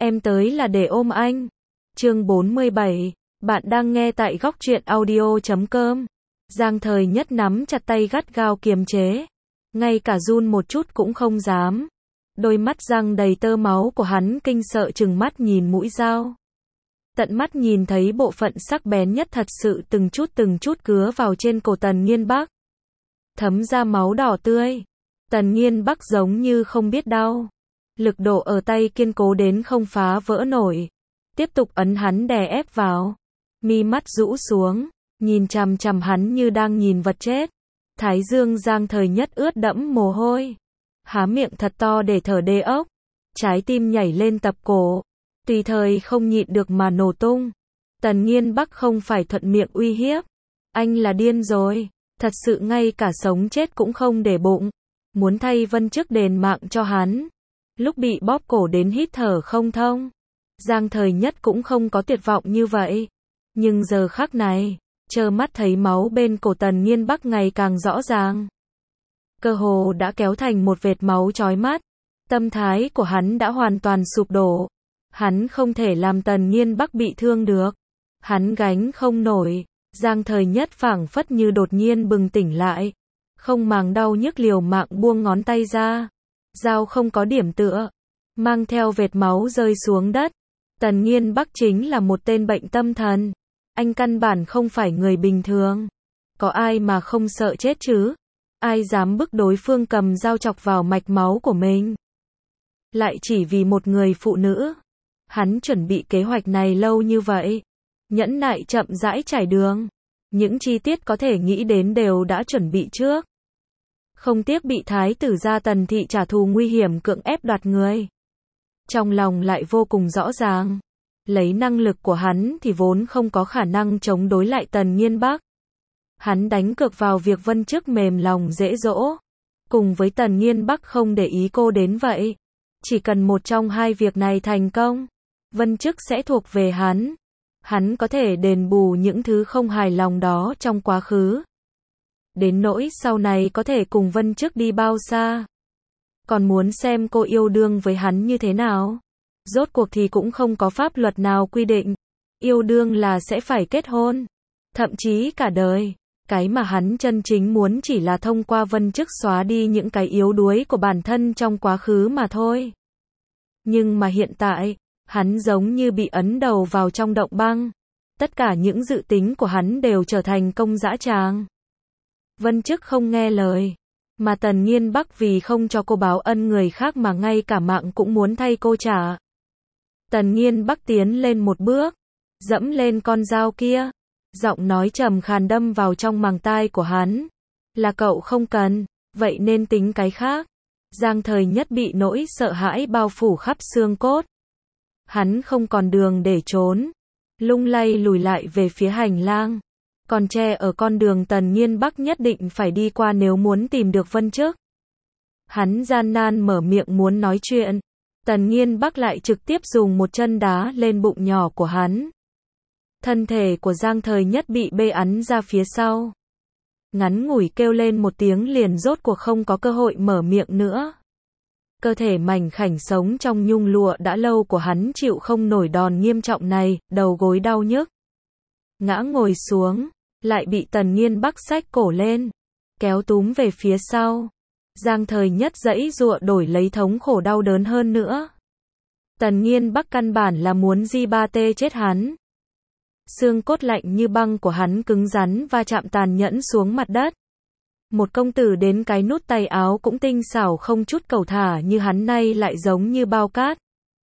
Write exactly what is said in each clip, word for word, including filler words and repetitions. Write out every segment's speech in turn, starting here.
Em tới là để ôm anh. Chương bốn mươi bảy. Bạn đang nghe tại góc truyện audio chấm com. Giang Thời Nhất nắm chặt tay gắt gao kiềm chế. Ngay cả run một chút cũng không dám. Đôi mắt răng đầy tơ máu của hắn kinh sợ trừng mắt nhìn mũi dao. Tận mắt nhìn thấy bộ phận sắc bén nhất thật sự từng chút từng chút cứa vào trên cổ Tần Nghiên Bắc. Thấm ra máu đỏ tươi. Tần Nghiên Bắc giống như không biết đau. Lực độ ở tay kiên cố đến không phá vỡ nổi. Tiếp tục ấn hắn đè ép vào. Mi mắt rũ xuống, nhìn chằm chằm hắn như đang nhìn vật chết. Thái dương Giang Thời Nhất ướt đẫm mồ hôi. Há miệng thật to để thở đê ốc. Trái tim nhảy lên tập cổ. Tùy thời không nhịn được mà nổ tung. Tần Nghiên Bắc không phải thuận miệng uy hiếp. Anh là điên rồi. Thật sự ngay cả sống chết cũng không để bụng. Muốn thay Vân Chức đền mạng cho hắn. Lúc bị bóp cổ đến hít thở không thông. Giang Thời Nhất cũng không có tuyệt vọng như vậy. Nhưng giờ khắc này, trơ mắt thấy máu bên cổ Tần Nghiên Bắc ngày càng rõ ràng. Cơ hồ đã kéo thành một vệt máu chói mắt. Tâm thái của hắn đã hoàn toàn sụp đổ. Hắn không thể làm Tần Nghiên Bắc bị thương được. Hắn gánh không nổi. Giang Thời Nhất phảng phất như đột nhiên bừng tỉnh lại. Không màng đau nhức liều mạng buông ngón tay ra. Dao không có điểm tựa. Mang theo vệt máu rơi xuống đất. Tần Nghiên Bắc chính là một tên bệnh tâm thần. Anh căn bản không phải người bình thường. Có ai mà không sợ chết chứ? Ai dám bức đối phương cầm dao chọc vào mạch máu của mình? Lại chỉ vì một người phụ nữ. Hắn chuẩn bị kế hoạch này lâu như vậy. Nhẫn nại chậm rãi trải đường. Những chi tiết có thể nghĩ đến đều đã chuẩn bị trước. Không tiếc bị thái tử gia Tần thị trả thù nguy hiểm cưỡng ép đoạt người. Trong lòng lại vô cùng rõ ràng. Lấy năng lực của hắn thì vốn không có khả năng chống đối lại Tần Nghiên Bắc. Hắn đánh cược vào việc Vân Chức mềm lòng dễ dỗ. Cùng với Tần Nghiên Bắc không để ý cô đến vậy. Chỉ cần một trong hai việc này thành công, Vân Chức sẽ thuộc về hắn. Hắn có thể đền bù những thứ không hài lòng đó trong quá khứ. Đến nỗi sau này có thể cùng Vân Chức đi bao xa. Còn muốn xem cô yêu đương với hắn như thế nào. Rốt cuộc thì cũng không có pháp luật nào quy định. Yêu đương là sẽ phải kết hôn. Thậm chí cả đời. Cái mà hắn chân chính muốn chỉ là thông qua Vân Chức xóa đi những cái yếu đuối của bản thân trong quá khứ mà thôi. Nhưng mà hiện tại, hắn giống như bị ấn đầu vào trong động băng. Tất cả những dự tính của hắn đều trở thành công dã tràng. Vân Chức không nghe lời. Mà Tần Nghiên Bắc vì không cho cô báo ân người khác mà ngay cả mạng cũng muốn thay cô trả. Tần Nghiên Bắc tiến lên một bước. Dẫm lên con dao kia. Giọng nói trầm khàn đâm vào trong màng tai của hắn. Là cậu không cần. Vậy nên tính cái khác. Giang Thời Nhất bị nỗi sợ hãi bao phủ khắp xương cốt. Hắn không còn đường để trốn. Lung lay lùi lại về phía hành lang. Còn tre ở con đường Tần Nghiên Bắc nhất định phải đi qua nếu muốn tìm được Vân Chức. Hắn gian nan mở miệng muốn nói chuyện. Tần Nghiên Bắc lại trực tiếp dùng một chân đá lên bụng nhỏ của hắn. Thân thể của Giang Thời Nhất bị bê ắn ra phía sau. Ngắn ngủi kêu lên một tiếng liền rốt cuộc không có cơ hội mở miệng nữa. Cơ thể mảnh khảnh sống trong nhung lụa đã lâu của hắn chịu không nổi đòn nghiêm trọng này, đầu gối đau nhức. Ngã ngồi xuống, lại bị Tần Nghiên Bắc xách cổ lên, kéo túm về phía sau. Giang Thời Nhất giãy giụa đổi lấy thống khổ đau đớn hơn nữa. Tần Nghiên Bắc căn bản là muốn di ba tê chết hắn. Xương cốt lạnh như băng của hắn cứng rắn va chạm tàn nhẫn xuống mặt đất. Một công tử đến cái nút tay áo cũng tinh xảo không chút cầu thả như hắn nay lại giống như bao cát.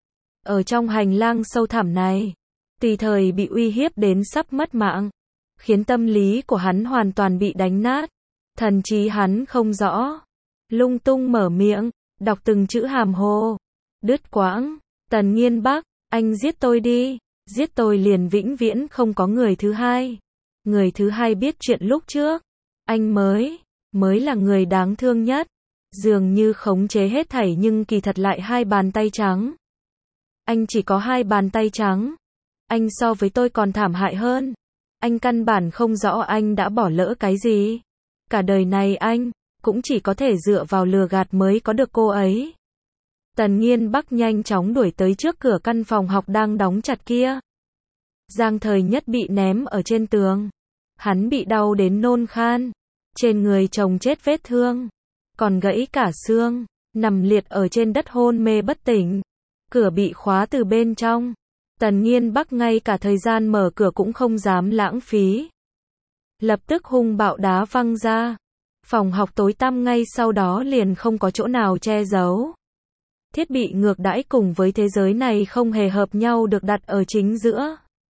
Ở trong hành lang sâu thẳm này, tùy thời bị uy hiếp đến sắp mất mạng, khiến tâm lý của hắn hoàn toàn bị đánh nát. Thần trí hắn không rõ, lung tung mở miệng, đọc từng chữ hàm hồ, đứt quãng. Tần Nghiên Bắc, anh giết tôi đi, giết tôi liền vĩnh viễn không có người thứ hai. Người thứ hai biết chuyện lúc trước, anh mới, mới là người đáng thương nhất. Dường như khống chế hết thảy nhưng kỳ thật lại hai bàn tay trắng. Anh chỉ có hai bàn tay trắng. Anh so với tôi còn thảm hại hơn. Anh căn bản không rõ anh đã bỏ lỡ cái gì. Cả đời này anh cũng chỉ có thể dựa vào lừa gạt mới có được cô ấy. Tần Nghiên Bắc nhanh chóng đuổi tới trước cửa căn phòng học đang đóng chặt kia. Giang Thời Nhất bị ném ở trên tường. Hắn bị đau đến nôn khan. Trên người chồng chết vết thương. Còn gãy cả xương. Nằm liệt ở trên đất hôn mê bất tỉnh. Cửa bị khóa từ bên trong. Tần Nghiên Bắc ngay cả thời gian mở cửa cũng không dám lãng phí. Lập tức hung bạo đá văng ra. Phòng học tối tăm ngay sau đó liền không có chỗ nào che giấu. Thiết bị ngược đãi cùng với thế giới này không hề hợp nhau được đặt ở chính giữa.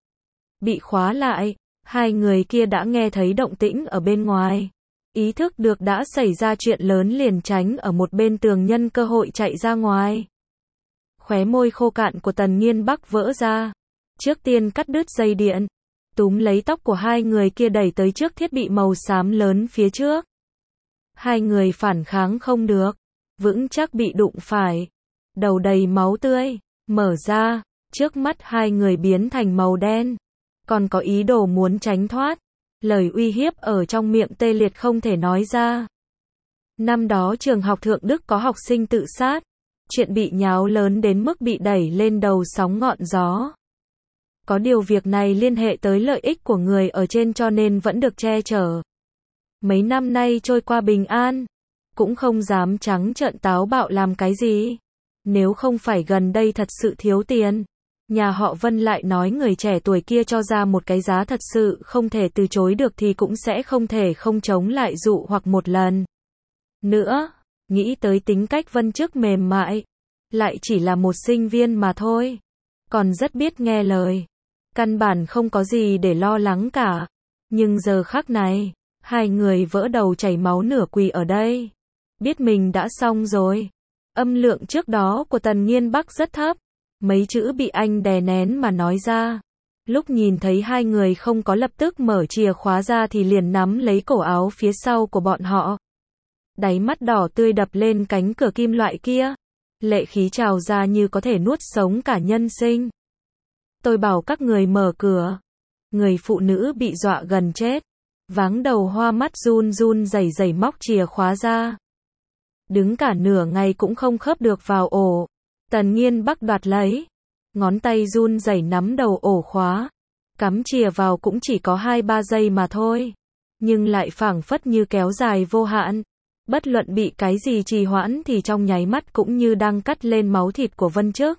Bị khóa lại, hai người kia đã nghe thấy động tĩnh ở bên ngoài. Ý thức được đã xảy ra chuyện lớn liền tránh ở một bên tường nhân cơ hội chạy ra ngoài. Khóe môi khô cạn của Tần Nghiên Bắc vỡ ra. Trước tiên cắt đứt dây điện. Túm lấy tóc của hai người kia đẩy tới trước thiết bị màu xám lớn phía trước. Hai người phản kháng không được. Vững chắc bị đụng phải. Đầu đầy máu tươi. Mở ra. Trước mắt hai người biến thành màu đen. Còn có ý đồ muốn tránh thoát. Lời uy hiếp ở trong miệng tê liệt không thể nói ra. Năm đó trường học Thượng Đức có học sinh tự sát. Chuyện bị nháo lớn đến mức bị đẩy lên đầu sóng ngọn gió. Có điều việc này liên hệ tới lợi ích của người ở trên cho nên vẫn được che chở. Mấy năm nay trôi qua bình an. Cũng không dám trắng trợn táo bạo làm cái gì. Nếu không phải gần đây thật sự thiếu tiền. Nhà họ Vân lại nói người trẻ tuổi kia cho ra một cái giá thật sự không thể từ chối được thì cũng sẽ không thể không chống lại dụ hoặc một lần. Nữa, nghĩ tới tính cách Vân Chức mềm mại. Lại chỉ là một sinh viên mà thôi. Còn rất biết nghe lời. Căn bản không có gì để lo lắng cả. Nhưng giờ khắc này, hai người vỡ đầu chảy máu nửa quỳ ở đây. Biết mình đã xong rồi. Âm lượng trước đó của Tần Nghiên Bắc rất thấp. Mấy chữ bị anh đè nén mà nói ra. Lúc nhìn thấy hai người không có lập tức mở chìa khóa ra thì liền nắm lấy cổ áo phía sau của bọn họ. Đáy mắt đỏ tươi đập lên cánh cửa kim loại kia. Lệ khí trào ra như có thể nuốt sống cả nhân sinh. Tôi bảo các người mở cửa. Người phụ nữ bị dọa gần chết. Váng đầu hoa mắt run run rẩy rẩy móc chìa khóa ra. Đứng cả nửa ngày cũng không khớp được vào ổ. Tần Nghiên Bắc đoạt lấy. Ngón tay run rẩy nắm đầu ổ khóa. Cắm chìa vào cũng chỉ có hai ba giây mà thôi. Nhưng lại phảng phất như kéo dài vô hạn. Bất luận bị cái gì trì hoãn thì trong nháy mắt cũng như đang cắt lên máu thịt của Vân Chức.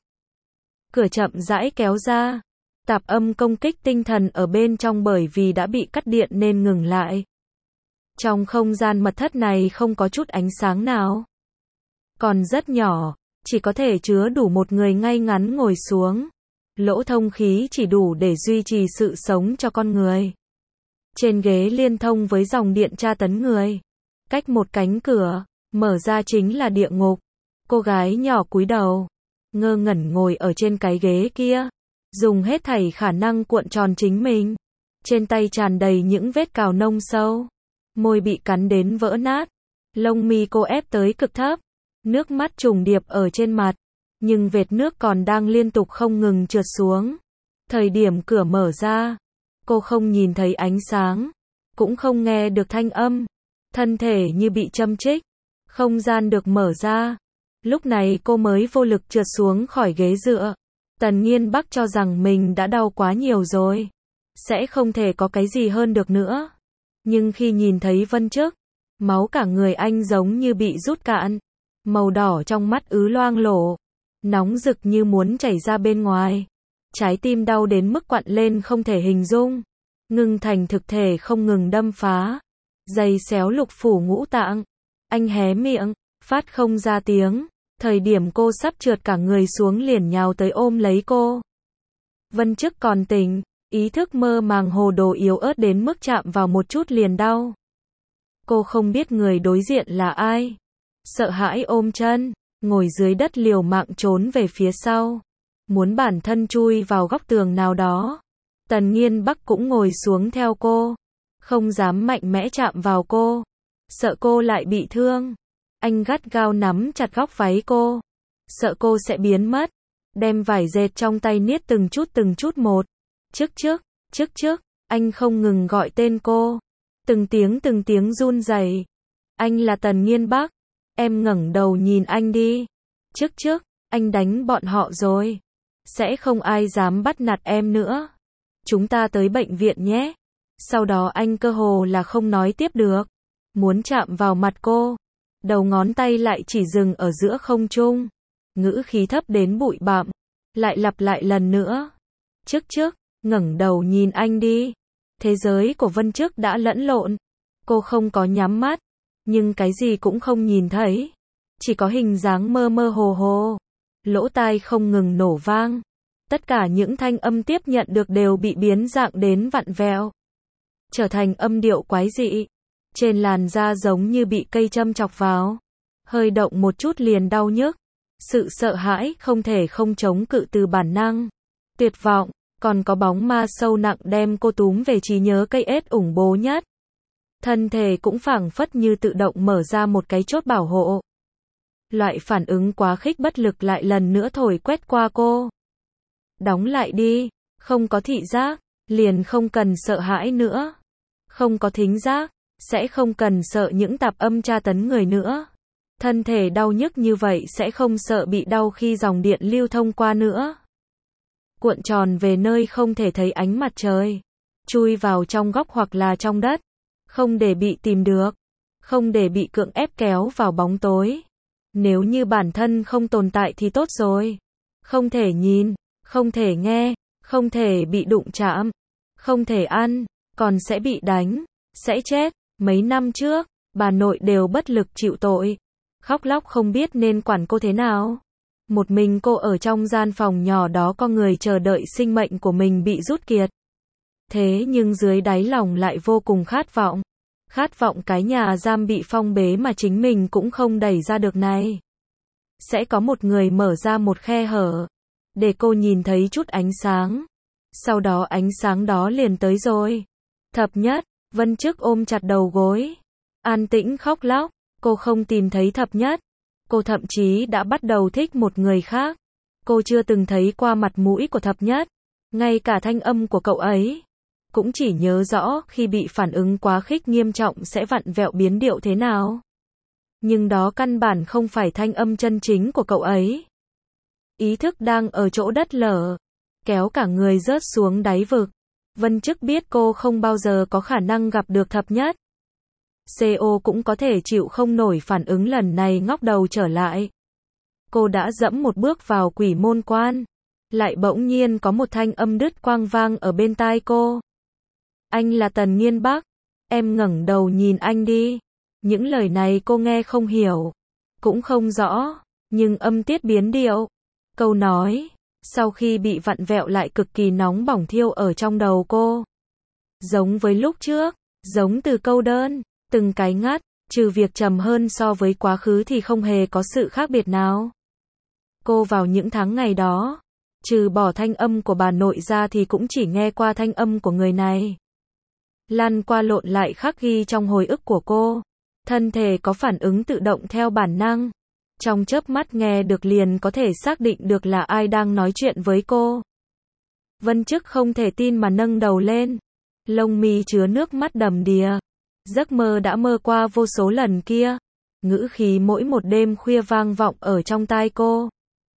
Cửa chậm rãi kéo ra. Tạp âm công kích tinh thần ở bên trong bởi vì đã bị cắt điện nên ngừng lại. Trong không gian mật thất này không có chút ánh sáng nào. Còn rất nhỏ, chỉ có thể chứa đủ một người ngay ngắn ngồi xuống. Lỗ thông khí chỉ đủ để duy trì sự sống cho con người. Trên ghế liên thông với dòng điện tra tấn người. Cách một cánh cửa, mở ra chính là địa ngục. Cô gái nhỏ cúi đầu, ngơ ngẩn ngồi ở trên cái ghế kia. Dùng hết thảy khả năng cuộn tròn chính mình. Trên tay tràn đầy những vết cào nông sâu. Môi bị cắn đến vỡ nát. Lông mi cô ép tới cực thấp. Nước mắt trùng điệp ở trên mặt. Nhưng vệt nước còn đang liên tục không ngừng trượt xuống. Thời điểm cửa mở ra. Cô không nhìn thấy ánh sáng. Cũng không nghe được thanh âm. Thân thể như bị châm chích. Không gian được mở ra. Lúc này cô mới vô lực trượt xuống khỏi ghế dựa. Tần Nghiên Bắc cho rằng mình đã đau quá nhiều rồi. Sẽ không thể có cái gì hơn được nữa. Nhưng khi nhìn thấy Vân Chức, máu cả người anh giống như bị rút cạn. Màu đỏ trong mắt ứ loang lổ. Nóng rực như muốn chảy ra bên ngoài. Trái tim đau đến mức quặn lên không thể hình dung. Ngưng thành thực thể không ngừng đâm phá. Giày xéo lục phủ ngũ tạng. Anh hé miệng, phát không ra tiếng. Thời điểm cô sắp trượt cả người xuống liền nhào tới ôm lấy cô. Vân Chức còn tỉnh, ý thức mơ màng hồ đồ yếu ớt đến mức chạm vào một chút liền đau. Cô không biết người đối diện là ai. Sợ hãi ôm chân, ngồi dưới đất liều mạng trốn về phía sau. Muốn bản thân chui vào góc tường nào đó. Tần Nghiên Bắc cũng ngồi xuống theo cô. Không dám mạnh mẽ chạm vào cô. Sợ cô lại bị thương. Anh gắt gao nắm chặt góc váy cô. Sợ cô sẽ biến mất. Đem vải dệt trong tay niết từng chút từng chút một. Chức chức, chức chức. Anh không ngừng gọi tên cô. Từng tiếng từng tiếng run rẩy. Anh là Tần Nghiên Bắc. Em ngẩng đầu nhìn anh đi. Chức chức. anh đánh bọn họ rồi. Sẽ không ai dám bắt nạt em nữa. Chúng ta tới bệnh viện nhé. Sau đó anh cơ hồ là không nói tiếp được. Muốn chạm vào mặt cô. Đầu ngón tay lại chỉ dừng ở giữa không trung. Ngữ khí thấp đến bụi bặm. Lại lặp lại lần nữa. Chức chức, ngẩng đầu nhìn anh đi. Thế giới của Vân Chức đã lẫn lộn. Cô không có nhắm mắt. Nhưng cái gì cũng không nhìn thấy. Chỉ có hình dáng mơ mơ hồ hồ. Lỗ tai không ngừng nổ vang. Tất cả những thanh âm tiếp nhận được đều bị biến dạng đến vặn vẹo. Trở thành âm điệu quái dị. Trên làn da giống như bị cây châm chọc vào. Hơi động một chút liền đau nhức. Sự sợ hãi không thể không chống cự từ bản năng. Tuyệt vọng, còn có bóng ma sâu nặng đem cô túm về trí nhớ cây ết ủng bố nhất. Thân thể cũng phảng phất như tự động mở ra một cái chốt bảo hộ. Loại phản ứng quá khích bất lực lại lần nữa thổi quét qua cô. Đóng lại đi, không có thị giác, liền không cần sợ hãi nữa. Không có thính giác, sẽ không cần sợ những tạp âm tra tấn người nữa. Thân thể đau nhức như vậy sẽ không sợ bị đau khi dòng điện lưu thông qua nữa. Cuộn tròn về nơi không thể thấy ánh mặt trời. Chui vào trong góc hoặc là trong đất. Không để bị tìm được. Không để bị cưỡng ép kéo vào bóng tối. Nếu như bản thân không tồn tại thì tốt rồi. Không thể nhìn, không thể nghe, không thể bị đụng chạm, không thể ăn, còn sẽ bị đánh, sẽ chết. Mấy năm trước, bà nội đều bất lực chịu tội. Khóc lóc không biết nên quản cô thế nào. Một mình cô ở trong gian phòng nhỏ đó có người chờ đợi sinh mệnh của mình bị rút kiệt. Thế nhưng dưới đáy lòng lại vô cùng khát vọng. Khát vọng cái nhà giam bị phong bế mà chính mình cũng không đẩy ra được này. Sẽ có một người mở ra một khe hở. Để cô nhìn thấy chút ánh sáng. Sau đó ánh sáng đó liền tới rồi. Thập nhất, Vân Chức ôm chặt đầu gối. An tĩnh khóc lóc. Cô không tìm thấy thập nhất. Cô thậm chí đã bắt đầu thích một người khác. Cô chưa từng thấy qua mặt mũi của thập nhất. Ngay cả thanh âm của cậu ấy. Cũng chỉ nhớ rõ khi bị phản ứng quá khích nghiêm trọng sẽ vặn vẹo biến điệu thế nào. Nhưng đó căn bản không phải thanh âm chân chính của cậu ấy. Ý thức đang ở chỗ đất lở. Kéo cả người rớt xuống đáy vực. Vân Chức biết cô không bao giờ có khả năng gặp được thập nhất. cô cũng có thể chịu không nổi phản ứng lần này ngóc đầu trở lại. Cô đã dẫm một bước vào quỷ môn quan. Lại bỗng nhiên có một thanh âm đứt quang vang ở bên tai cô. Anh là Tần Nghiên Bắc. Em ngẩng đầu nhìn anh đi. Những lời này cô nghe không hiểu. Cũng không rõ. Nhưng âm tiết biến điệu. Câu nói. Sau khi bị vặn vẹo lại cực kỳ nóng bỏng thiêu ở trong đầu cô. Giống với lúc trước. Giống từ câu đơn. Từng cái ngắt. Trừ việc trầm hơn so với quá khứ thì không hề có sự khác biệt nào. Cô vào những tháng ngày đó. Trừ bỏ thanh âm của bà nội ra thì cũng chỉ nghe qua thanh âm của người này. Lăn qua lộn lại khắc ghi trong hồi ức của cô. Thân thể có phản ứng tự động theo bản năng. Trong chớp mắt nghe được liền có thể xác định được là ai đang nói chuyện với cô. Vân Chức không thể tin mà nâng đầu lên. Lông mi chứa nước mắt đầm đìa. Giấc mơ đã mơ qua vô số lần kia. Ngữ khí mỗi một đêm khuya vang vọng ở trong tai cô.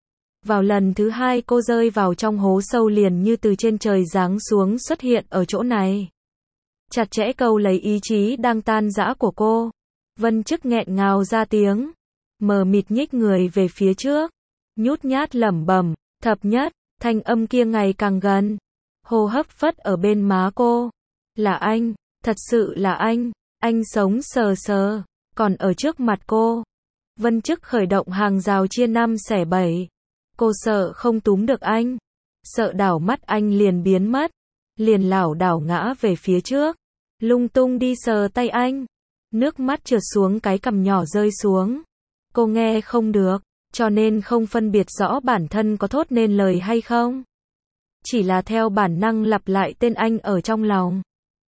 Vào lần thứ hai cô rơi vào trong hố sâu liền như từ trên trời giáng xuống xuất hiện ở chỗ này. Chặt chẽ câu lấy ý chí đang tan rã của cô. Vân Chức nghẹn ngào ra tiếng. Mờ mịt nhích người về phía trước. Nhút nhát lẩm bẩm. Thập nhất, thanh âm kia ngày càng gần. Hô hấp phất ở bên má cô. Là anh, thật sự là anh. Anh sống sờ sờ. Còn ở trước mặt cô. Vân Chức khởi động hàng rào chia năm xẻ bảy. Cô sợ không túm được anh. Sợ đảo mắt anh liền biến mất. Liền lảo đảo ngã về phía trước. Lung tung đi sờ tay anh. Nước mắt trượt xuống cái cằm nhỏ rơi xuống. Cô nghe không được. Cho nên không phân biệt rõ bản thân có thốt nên lời hay không. Chỉ là theo bản năng lặp lại tên anh ở trong lòng.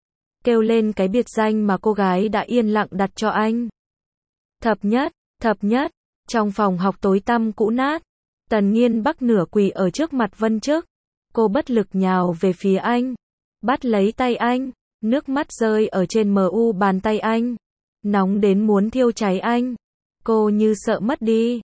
Kêu lên cái biệt danh mà cô gái đã yên lặng đặt cho anh. Thập nhất, thập nhất. Trong phòng học tối tăm cũ nát. Tần Nghiên Bắc nửa quỳ ở trước mặt Vân Chức. Cô bất lực nhào về phía anh. Bắt lấy tay anh. Nước mắt rơi ở trên mờ u bàn tay anh. Nóng đến muốn thiêu cháy anh. Cô như sợ mất đi.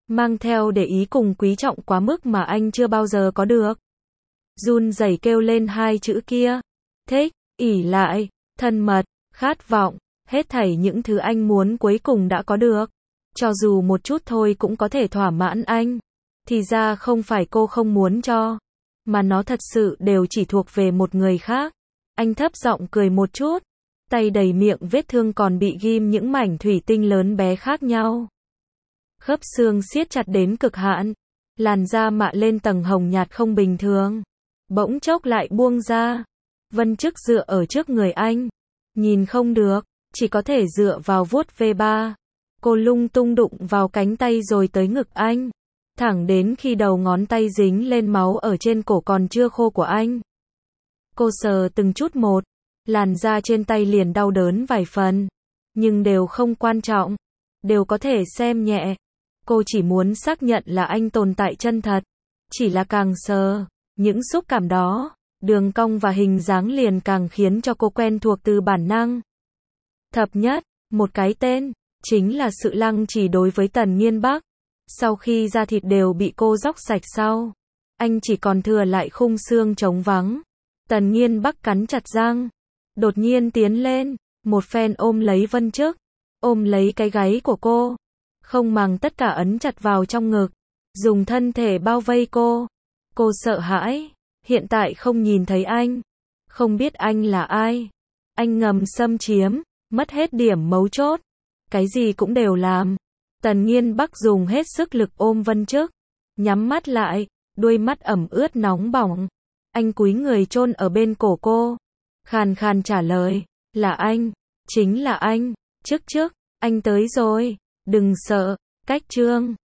mang theo để ý cùng quý trọng quá mức mà anh chưa bao giờ có được. Run rẩy kêu lên hai chữ kia. Thích, ỷ lại, thân mật, khát vọng, hết thảy những thứ anh muốn cuối cùng đã có được. Cho dù một chút thôi cũng có thể thỏa mãn anh. Thì ra không phải cô không muốn cho, mà nó thật sự đều chỉ thuộc về một người khác. Anh thấp giọng cười một chút, tay đầy miệng vết thương còn bị ghim những mảnh thủy tinh lớn bé khác nhau. Khớp xương siết chặt đến cực hạn, làn da mạ lên tầng hồng nhạt không bình thường. Bỗng chốc lại buông ra. Vân Chức dựa ở trước người anh, nhìn không được, chỉ có thể dựa vào vuốt ve ba. Cô lung tung đụng vào cánh tay rồi tới ngực anh, thẳng đến khi đầu ngón tay dính lên máu ở trên cổ còn chưa khô của anh. Cô sờ từng chút một, làn da trên tay liền đau đớn vài phần, nhưng đều không quan trọng, đều có thể xem nhẹ. Cô chỉ muốn xác nhận là anh tồn tại chân thật, chỉ là càng sờ, những xúc cảm đó, đường cong và hình dáng liền càng khiến cho cô quen thuộc từ bản năng. Thập nhất, một cái tên, chính là sự lăng trì đối với Tần Nghiên Bắc. Sau khi da thịt đều bị cô róc sạch sau, anh chỉ còn thừa lại khung xương trống vắng. Tần Nghiên Bắc cắn chặt răng, đột nhiên tiến lên, một phen ôm lấy Vân Chức, ôm lấy cái gáy của cô, không màng tất cả ấn chặt vào trong ngực, dùng thân thể bao vây cô. Cô sợ hãi, hiện tại không nhìn thấy anh, không biết anh là ai. Anh ngầm xâm chiếm, mất hết điểm mấu chốt, cái gì cũng đều làm. Tần Nghiên Bắc dùng hết sức lực ôm Vân Chức, nhắm mắt lại, đuôi mắt ẩm ướt nóng bỏng. Anh cúi người chôn ở bên cổ cô, khàn khàn trả lời, là anh, chính là anh, Chức Chức, anh tới rồi, đừng sợ. Cách chương